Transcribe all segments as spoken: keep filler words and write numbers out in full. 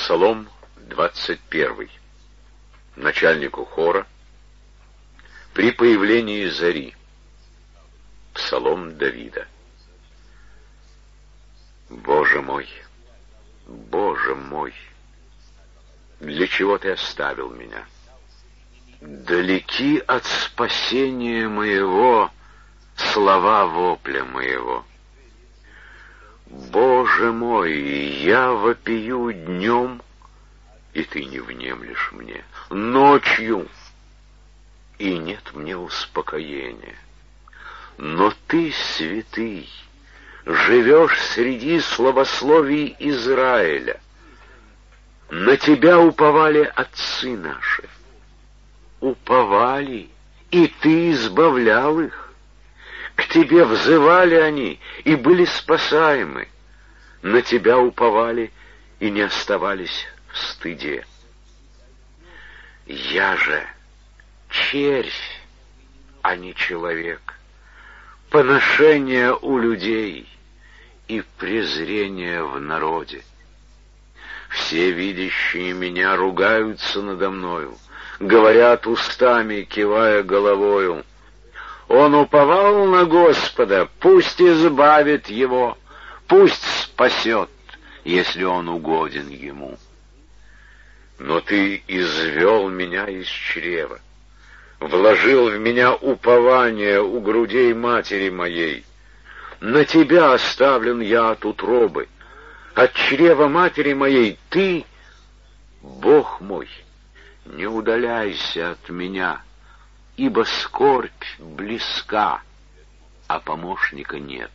Псалом двадцать первый. Начальнику хора. При появлении зари. Псалом Давида. Боже мой, Боже мой, для чего ты оставил меня? Далеки от спасения моего слова вопля моего. Боже мой, я вопию днем, и ты не внемлешь мне, ночью, и нет мне успокоения. Но ты, святый, живешь среди славословий Израиля. На тебя уповали отцы наши. Уповали, и ты избавлял их. К тебе взывали они, и были спасаемы. На тебя уповали, и не оставались в стыде. Я же червь, а не человек, поношение у людей и презрение в народе. Все видящие меня ругаются надо мною, говорят устами, кивая головою: он уповал на Господа, пусть избавит его, пусть спасет, если он угоден ему. Но ты извел меня из чрева, вложил в меня упование у грудей матери моей. На тебя оставлен я от утробы, от чрева матери моей ты, Бог мой, не удаляйся от меня, ибо скорбь близка, а помощника нет.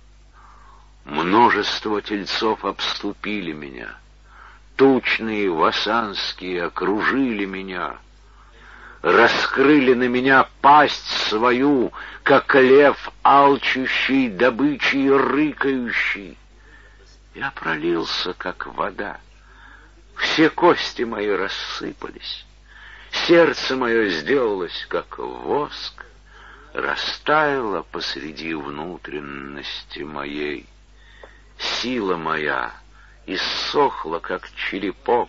Множество тельцов обступили меня, тучные васанские окружили меня, раскрыли на меня пасть свою, как лев алчущий добычи и рыкающий. Я пролился, как вода, все кости мои рассыпались. Сердце мое сделалось, как воск, растаяло посреди внутренности моей. Сила моя иссохла, как черепок.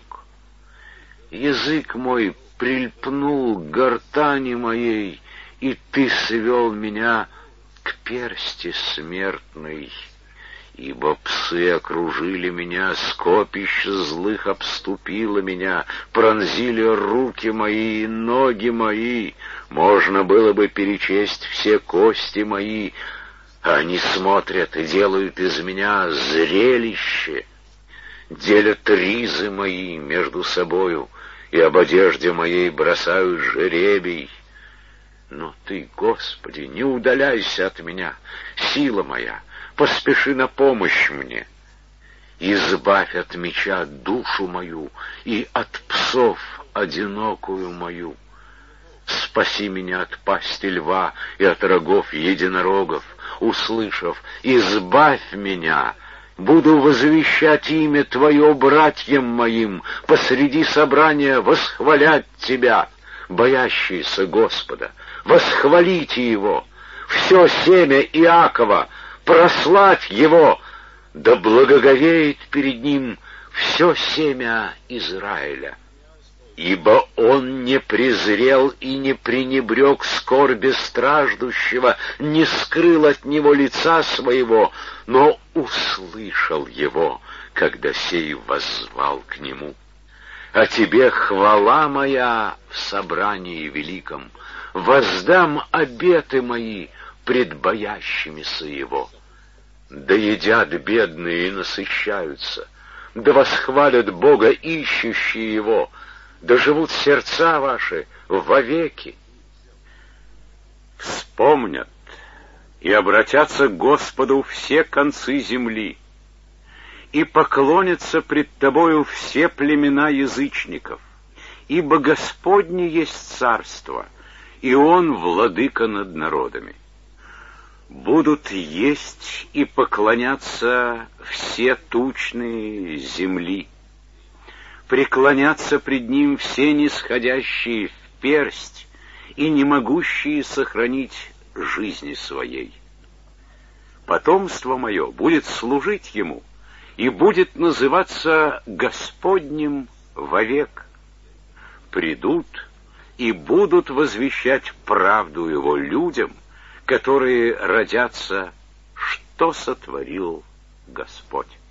Язык мой прильпнул к гортани моей, и ты свел меня к персти смертной. Ибо псы окружили меня, скопище злых обступило меня, пронзили руки мои и ноги мои. Можно было бы перечесть все кости мои, а они смотрят и делают из меня зрелище, делят ризы мои между собою, и об одежде моей бросают жеребий. Но ты, Господи, не удаляйся от меня, сила моя, поспеши на помощь мне. Избавь от меча душу мою и от псов одинокую мою. Спаси меня от пасти льва и от рогов единорогов. Услышав, избавь меня. Буду возвещать имя Твое братьям моим, посреди собрания восхвалять Тебя, боящиеся Господа. Восхвалите Его, все семя Иакова, прославь его, да благоговеет перед ним все семя Израиля. Ибо он не презрел и не пренебрег скорби страждущего, не скрыл от него лица своего, но услышал его, когда сей воззвал к нему. А тебе хвала моя в собрании великом, воздам обеты мои пред боящимися его. Да едят бедные и насыщаются, да восхвалят Бога ищущие Его, да живут сердца ваши вовеки. Вспомнят и обратятся к Господу все концы земли, и поклонятся пред Тобою все племена язычников, ибо Господне есть царство, и Он владыка над народами. Будут есть и поклоняться все тучные земли, преклонятся пред Ним все нисходящие в персть и не могущие сохранить жизни своей. Потомство мое будет служить Ему, и будет называться Господним вовек. Придут и будут возвещать правду Его людям, которые родятся, что сотворил Господь.